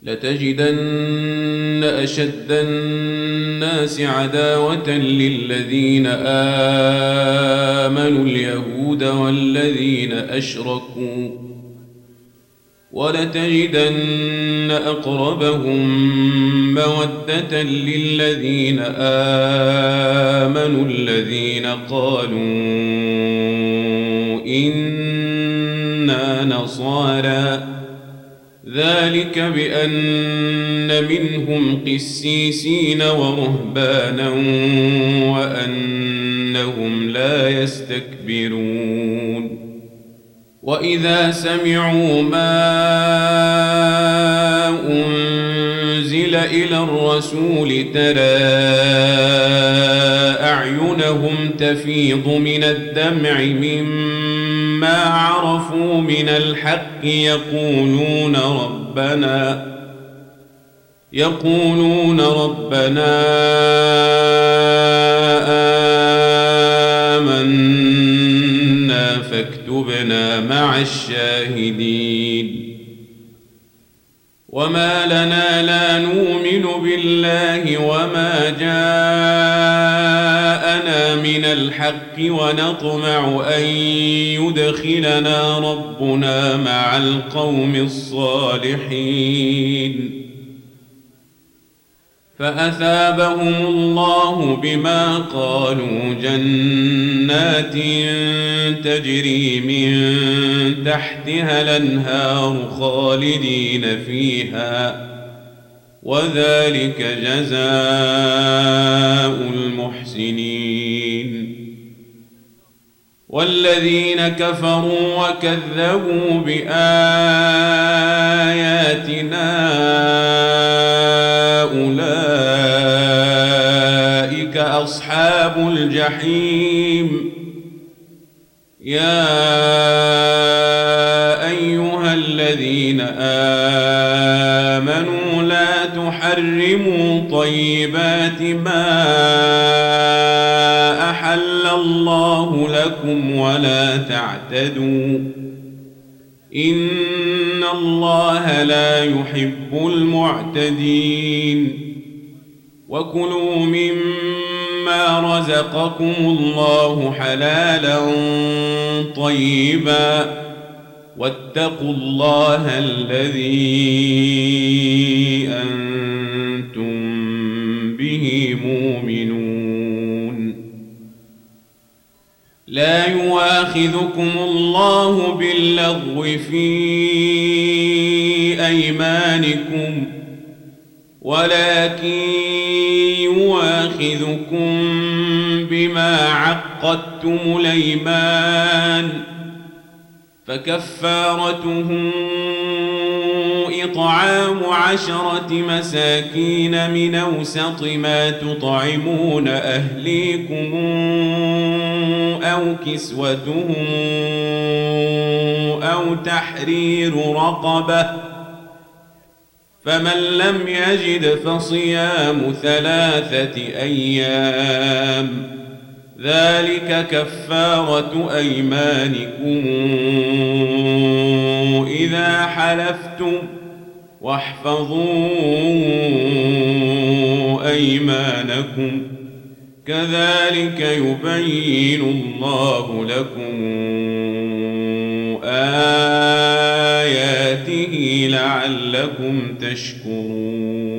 لتجدن أشد الناس عداوة للذين آمنوا اليهود والذين أشركوا ولتجدن أقربهم مودة للذين آمنوا الذين قالوا إنا نصارى ذلك بأن منهم قسيسين ورهبانا وأنهم لا يستكبرون وإذا سمعوا ما أنزل إلى الرسول ترى أعينهم تفيض من الدمع مما عرفوا من الحق يقولون ربنا آمنا فاكتبنا مع الشاهدين وما لنا لا نؤمن بالله وما جاءنا من الحق ونطمع أن يدخلنا ربنا مع القوم الصالحين فأثابهم الله بما قالوا جنات تجري من تحتها الأنهار خالدين فيها وذلك جزاء المحسنين والذين كفروا وكذبوا بآياتنا أولئك أصحاب الجحيم يا أيها الذين آمنوا لا تحرموا طيبات ما أحل الله لكم ولا تعتدوا إن الله لا يحب المعتدين وكلوا مما رزقكم الله حلالا طيبا واتقوا الله الذي أنتم به مؤمنون لا يؤاخذكم الله باللغو في أيمانكم ولكن يؤاخذكم بما عقدتم الأيمان فكفارته إطعام 10 مساكين من أوسط ما تطعمون أهليكم أو كسوتهم أو تحرير رقبة فمن لم يجد فصيام 3 أيام ذلك كفارة أيمانكم إذا حلفتم واحفظوا أيمانكم كذلك يبين الله لكم آياته لعلكم تشكرون